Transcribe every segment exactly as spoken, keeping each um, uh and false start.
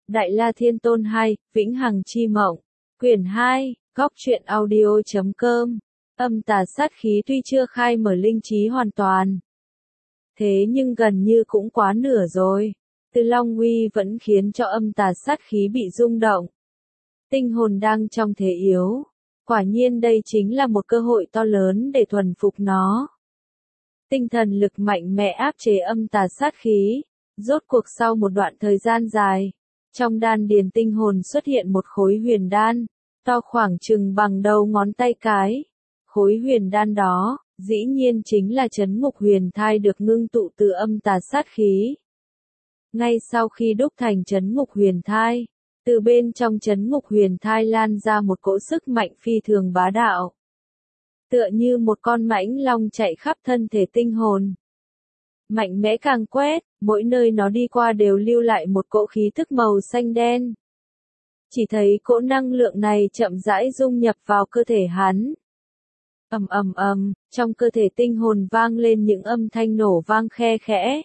Đại La Thiên Tôn hai, Vĩnh Hằng Chi Mộng. Quyển hai, góc truyện audio chấm com. Âm tà sát khí tuy chưa khai mở linh trí hoàn toàn. Thế nhưng gần như cũng quá nửa rồi. Từ Long uy vẫn khiến cho âm tà sát khí bị rung động. Tinh hồn đang trong thế yếu. Quả nhiên đây chính là một cơ hội to lớn để thuần phục nó. Tinh thần lực mạnh mẽ áp chế âm tà sát khí. Rốt cuộc sau một đoạn thời gian dài, trong đan điền tinh hồn xuất hiện một khối huyền đan, to khoảng chừng bằng đầu ngón tay cái. Khối huyền đan đó, dĩ nhiên chính là chấn ngục huyền thai được ngưng tụ từ âm tà sát khí. Ngay sau khi đúc thành chấn ngục huyền thai, từ bên trong chấn ngục huyền thai lan ra một cỗ sức mạnh phi thường bá đạo. Tựa như một con mãnh long chạy khắp thân thể tinh hồn. Mạnh mẽ càng quét, mỗi nơi nó đi qua đều lưu lại một cỗ khí thức màu xanh đen. Chỉ thấy cỗ năng lượng này chậm rãi dung nhập vào cơ thể hắn. Ầm ầm ầm, trong cơ thể tinh hồn vang lên những âm thanh nổ vang khe khẽ.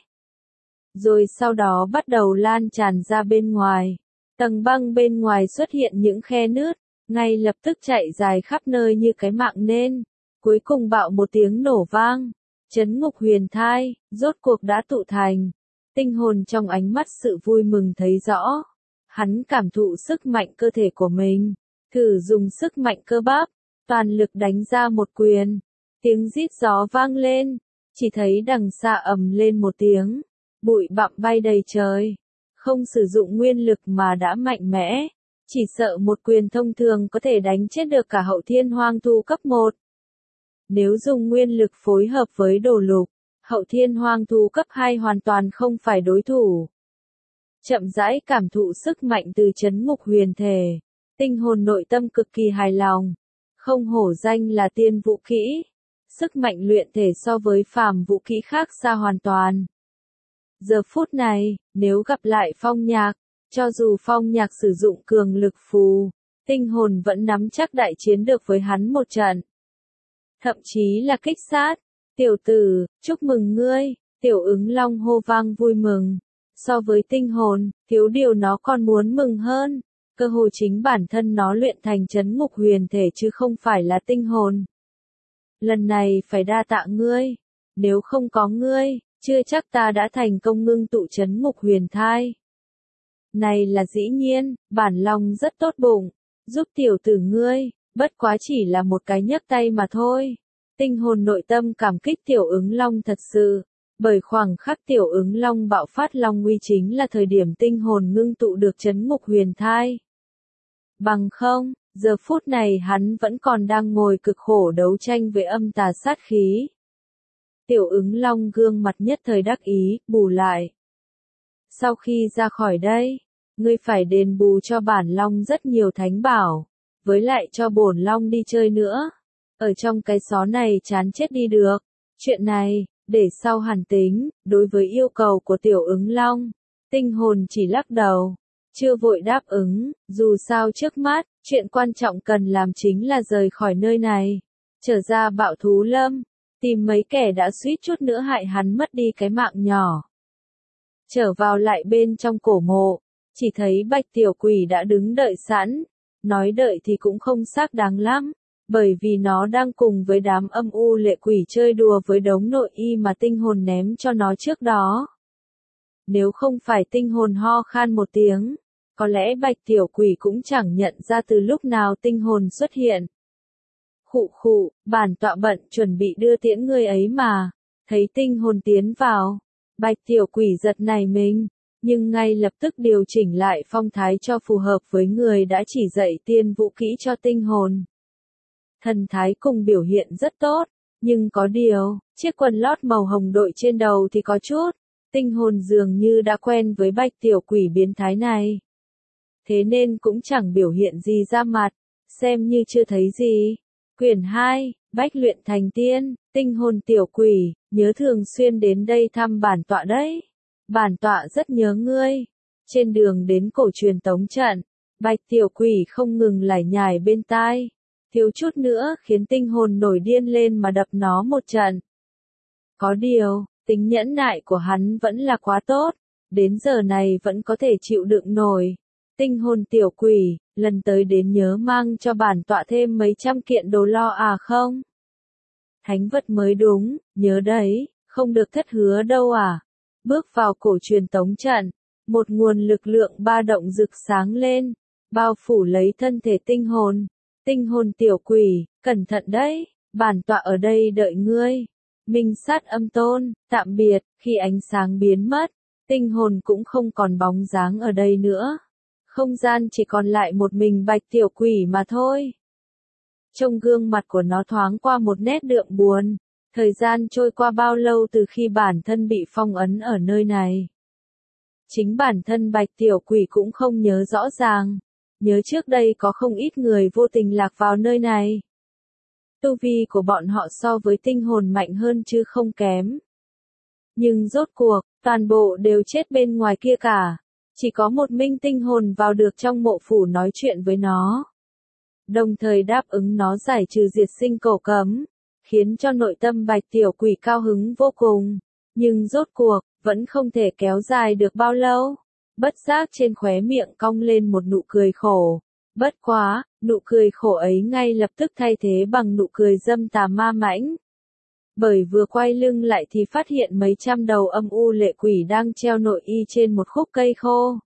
Rồi sau đó bắt đầu lan tràn ra bên ngoài. Tầng băng bên ngoài xuất hiện những khe nứt, ngay lập tức chạy dài khắp nơi như cái mạng nên. Cuối cùng bạo một tiếng nổ vang. Chấn ngục huyền thai, rốt cuộc đã tụ thành. Tinh hồn trong ánh mắt sự vui mừng thấy rõ. Hắn cảm thụ sức mạnh cơ thể của mình. Thử dùng sức mạnh cơ bắp. Toàn lực đánh ra một quyền. Tiếng rít gió vang lên. Chỉ thấy đằng xa ầm lên một tiếng. Bụi bặm bay đầy trời. Không sử dụng nguyên lực mà đã mạnh mẽ. Chỉ sợ một quyền thông thường có thể đánh chết được cả hậu thiên hoang thu cấp một. Nếu dùng nguyên lực phối hợp với đồ lục, hậu thiên hoang thú cấp hai hoàn toàn không phải đối thủ. Chậm rãi cảm thụ sức mạnh từ chấn ngục huyền thể, tinh hồn nội tâm cực kỳ hài lòng. Không hổ danh là tiên vũ kỹ. Sức mạnh luyện thể so với phàm vũ kỹ khác xa hoàn toàn. Giờ phút này, nếu gặp lại Phong Nhạc, cho dù Phong Nhạc sử dụng cường lực phù, tinh hồn vẫn nắm chắc đại chiến được với hắn một trận. Thậm chí là kích sát. Tiểu tử, chúc mừng ngươi, tiểu ứng long hô vang vui mừng. So với tinh hồn, thiếu điều nó còn muốn mừng hơn. Cơ hồ chính bản thân nó luyện thành chấn ngục huyền thể chứ không phải là tinh hồn. Lần này phải đa tạ ngươi. Nếu không có ngươi, chưa chắc ta đã thành công ngưng tụ chấn ngục huyền thai. Này là dĩ nhiên, bản long rất tốt bụng, giúp tiểu tử ngươi. Bất quá chỉ là một cái nhấc tay mà thôi. Tinh hồn nội tâm cảm kích tiểu ứng long thật sự. Bởi khoảng khắc tiểu ứng long bạo phát long uy chính là thời điểm tinh hồn ngưng tụ được chấn ngục huyền thai. Bằng không, giờ phút này hắn vẫn còn đang ngồi cực khổ đấu tranh với âm tà sát khí. Tiểu ứng long gương mặt nhất thời đắc ý, bù lại. Sau khi ra khỏi đây, ngươi phải đền bù cho bản long rất nhiều thánh bảo. Với lại cho bổn long đi chơi nữa. Ở trong cái xó này chán chết đi được. Chuyện này, để sau hẳn tính. Đối với yêu cầu của tiểu ứng long, tinh hồn chỉ lắc đầu. Chưa vội đáp ứng. Dù sao trước mắt, chuyện quan trọng cần làm chính là rời khỏi nơi này. Trở ra bạo thú lâm. Tìm mấy kẻ đã suýt chút nữa hại hắn mất đi cái mạng nhỏ. Trở vào lại bên trong cổ mộ. Chỉ thấy bạch tiểu quỷ đã đứng đợi sẵn. Nói đợi thì cũng không xác đáng lắm, bởi vì nó đang cùng với đám âm u lệ quỷ chơi đùa với đống nội y mà tinh hồn ném cho nó trước đó. Nếu không phải tinh hồn ho khan một tiếng, có lẽ bạch tiểu quỷ cũng chẳng nhận ra từ lúc nào tinh hồn xuất hiện. Khụ khụ, bản tọa bận chuẩn bị đưa tiễn người ấy mà, thấy tinh hồn tiến vào, bạch tiểu quỷ giật nảy mình. Nhưng ngay lập tức điều chỉnh lại phong thái cho phù hợp với người đã chỉ dạy tiên vũ kỹ cho tinh hồn. Thần thái cùng biểu hiện rất tốt, nhưng có điều, chiếc quần lót màu hồng đội trên đầu thì có chút, tinh hồn dường như đã quen với bạch tiểu quỷ biến thái này. Thế nên cũng chẳng biểu hiện gì ra mặt, xem như chưa thấy gì. Quyển hai, Bách luyện thành tiên, tinh hồn tiểu quỷ, nhớ thường xuyên đến đây thăm bản tọa đấy. Bản tọa rất nhớ ngươi. Trên đường đến cổ truyền tống trận, bạch tiểu quỷ không ngừng lải nhải bên tai. Thiếu chút nữa khiến tinh hồn nổi điên lên mà đập nó một trận. Có điều, tính nhẫn nại của hắn vẫn là quá tốt. Đến giờ này vẫn có thể chịu đựng nổi. Tinh hồn tiểu quỷ, lần tới đến nhớ mang cho bản tọa thêm mấy trăm kiện đồ lo à không? Thánh vật mới đúng, nhớ đấy, không được thất hứa đâu à. Bước vào cổ truyền tống trận, một nguồn lực lượng ba động rực sáng lên, bao phủ lấy thân thể tinh hồn. Tinh hồn tiểu quỷ, cẩn thận đấy, bản tọa ở đây đợi ngươi. Minh sát âm tôn, tạm biệt, khi ánh sáng biến mất, tinh hồn cũng không còn bóng dáng ở đây nữa. Không gian chỉ còn lại một mình bạch tiểu quỷ mà thôi. Trong gương mặt của nó thoáng qua một nét đượm buồn. Thời gian trôi qua bao lâu từ khi bản thân bị phong ấn ở nơi này. Chính bản thân bạch tiểu quỷ cũng không nhớ rõ ràng. Nhớ trước đây có không ít người vô tình lạc vào nơi này. Tu vi của bọn họ so với tinh hồn mạnh hơn chứ không kém. Nhưng rốt cuộc, toàn bộ đều chết bên ngoài kia cả. Chỉ có một minh tinh hồn vào được trong mộ phủ nói chuyện với nó. Đồng thời đáp ứng nó giải trừ diệt sinh cổ cấm. Khiến cho nội tâm bạch tiểu quỷ cao hứng vô cùng. Nhưng rốt cuộc, vẫn không thể kéo dài được bao lâu. Bất giác trên khóe miệng cong lên một nụ cười khổ. Bất quá, nụ cười khổ ấy ngay lập tức thay thế bằng nụ cười dâm tà ma mãnh. Bởi vừa quay lưng lại thì phát hiện mấy trăm đầu âm u lệ quỷ đang treo nội y trên một khúc cây khô.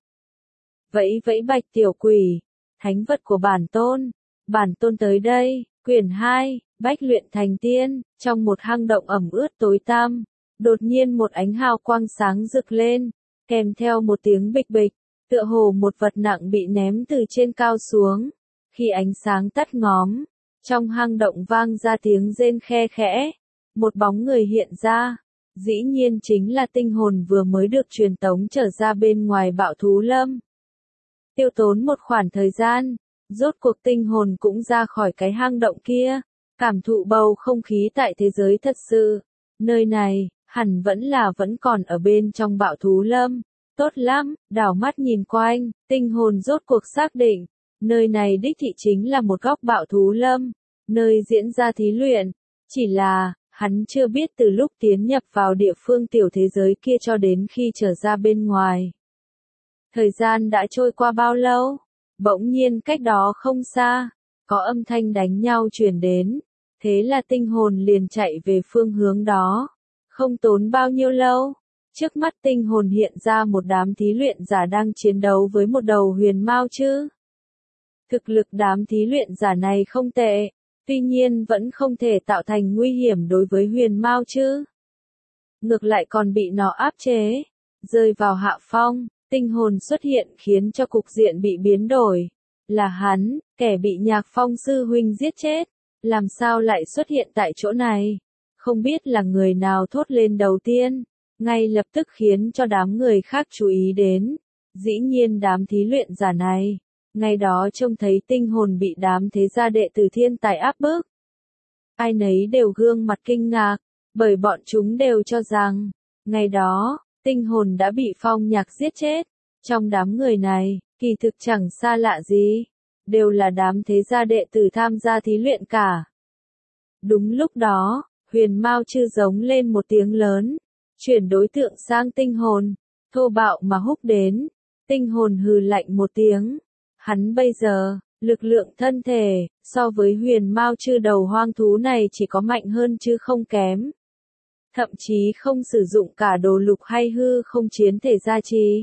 Vẫy vẫy bạch tiểu quỷ, thánh vật của bản tôn, bản tôn tới đây, quyển hai, bách luyện thành tiên, trong một hang động ẩm ướt tối tăm, đột nhiên một ánh hào quang sáng rực lên, kèm theo một tiếng bịch bịch, tựa hồ một vật nặng bị ném từ trên cao xuống. Khi ánh sáng tắt ngóm, trong hang động vang ra tiếng rên khe khẽ, một bóng người hiện ra, dĩ nhiên chính là tinh hồn vừa mới được truyền tống trở ra bên ngoài bạo thú lâm. Tiêu tốn một khoảng thời gian, rốt cuộc tinh hồn cũng ra khỏi cái hang động kia, cảm thụ bầu không khí tại thế giới thật sự. Nơi này, hẳn vẫn là vẫn còn ở bên trong bạo thú lâm. Tốt lắm, đảo mắt nhìn quanh, tinh hồn rốt cuộc xác định, nơi này đích thị chính là một góc bạo thú lâm, nơi diễn ra thí luyện. Chỉ là, hắn chưa biết từ lúc tiến nhập vào địa phương tiểu thế giới kia cho đến khi trở ra bên ngoài. Thời gian đã trôi qua bao lâu? Bỗng nhiên cách đó không xa, có âm thanh đánh nhau truyền đến, thế là tinh hồn liền chạy về phương hướng đó. Không tốn bao nhiêu lâu, trước mắt tinh hồn hiện ra một đám thí luyện giả đang chiến đấu với một đầu huyền mao chứ. Thực lực đám thí luyện giả này không tệ, tuy nhiên vẫn không thể tạo thành nguy hiểm đối với huyền mao chứ. Ngược lại còn bị nó áp chế, rơi vào hạ phong, tinh hồn xuất hiện khiến cho cục diện bị biến đổi. Là hắn, kẻ bị Nhạc Phong sư huynh giết chết, làm sao lại xuất hiện tại chỗ này? Không biết là người nào thốt lên đầu tiên, ngay lập tức khiến cho đám người khác chú ý đến. Dĩ nhiên đám thí luyện giả này, ngày đó trông thấy tinh hồn bị đám thế gia đệ tử thiên tài áp bức. Ai nấy đều gương mặt kinh ngạc, bởi bọn chúng đều cho rằng, ngày đó, tinh hồn đã bị Phong Nhạc giết chết. Trong đám người này, kỳ thực chẳng xa lạ gì, đều là đám thế gia đệ tử tham gia thí luyện cả. Đúng lúc đó, huyền mao chư giống lên một tiếng lớn, chuyển đối tượng sang tinh hồn, thô bạo mà húc đến. Tinh hồn hừ lạnh một tiếng, hắn bây giờ, lực lượng thân thể, so với huyền mao chư đầu hoang thú này chỉ có mạnh hơn chứ không kém. Thậm chí không sử dụng cả đồ lục hay hư không chiến thể gia trì.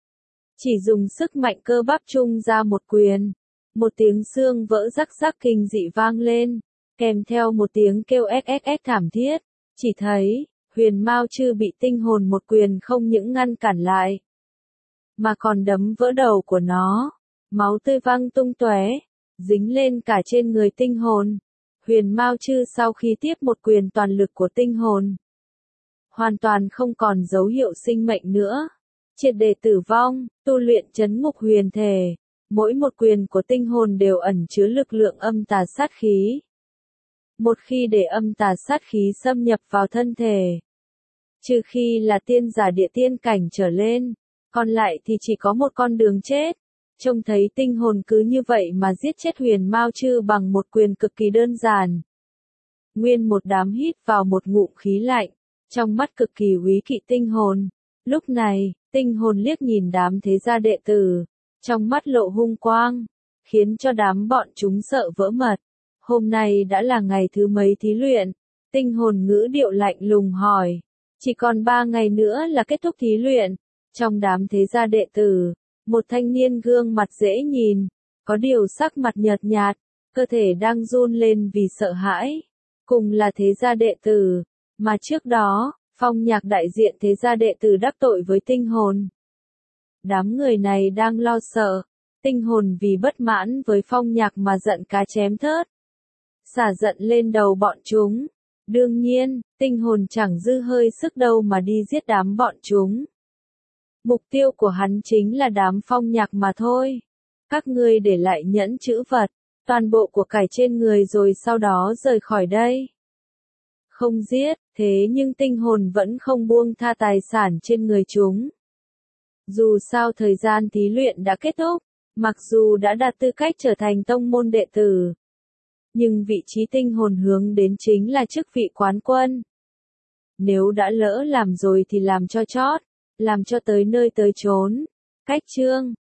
Chỉ dùng sức mạnh cơ bắp chung ra một quyền. Một tiếng xương vỡ rắc rắc kinh dị vang lên, kèm theo một tiếng kêu xxx thảm thiết. Chỉ thấy, huyền mao chư bị tinh hồn một quyền không những ngăn cản lại, mà còn đấm vỡ đầu của nó. Máu tươi văng tung tóe, dính lên cả trên người tinh hồn. Huyền mao chư sau khi tiếp một quyền toàn lực của tinh hồn, hoàn toàn không còn dấu hiệu sinh mệnh nữa. Triệt để tử vong, tu luyện chấn ngục huyền thể. Mỗi một quyền của tinh hồn đều ẩn chứa lực lượng âm tà sát khí. Một khi để âm tà sát khí xâm nhập vào thân thể, trừ khi là tiên giả địa tiên cảnh trở lên, còn lại thì chỉ có một con đường chết. Trông thấy tinh hồn cứ như vậy mà giết chết huyền mao chư bằng một quyền cực kỳ đơn giản. Nguyên một đám hít vào một ngụm khí lạnh, trong mắt cực kỳ úy kỵ tinh hồn. Lúc này, tinh hồn liếc nhìn đám thế gia đệ tử, trong mắt lộ hung quang, khiến cho đám bọn chúng sợ vỡ mật. Hôm nay đã là ngày thứ mấy thí luyện? Tinh hồn ngữ điệu lạnh lùng hỏi. Chỉ còn ba ngày nữa là kết thúc thí luyện. Trong đám thế gia đệ tử, một thanh niên gương mặt dễ nhìn, có điều sắc mặt nhợt nhạt, cơ thể đang run lên vì sợ hãi. Cùng là thế gia đệ tử, mà trước đó, Phong Nhạc đại diện thế gia đệ tử đắc tội với tinh hồn. Đám người này đang lo sợ, tinh hồn vì bất mãn với Phong Nhạc mà giận cá chém thớt. Xả giận lên đầu bọn chúng. Đương nhiên, tinh hồn chẳng dư hơi sức đâu mà đi giết đám bọn chúng. Mục tiêu của hắn chính là đám Phong Nhạc mà thôi. Các ngươi để lại nhẫn chữ vật, toàn bộ của cải trên người rồi sau đó rời khỏi đây. Không giết, thế nhưng tinh hồn vẫn không buông tha tài sản trên người chúng. Dù sao thời gian thí luyện đã kết thúc, mặc dù đã đạt tư cách trở thành tông môn đệ tử, nhưng vị trí tinh hồn hướng đến chính là chức vị quán quân. Nếu đã lỡ làm rồi thì làm cho chót, làm cho tới nơi tới chốn. Cách chương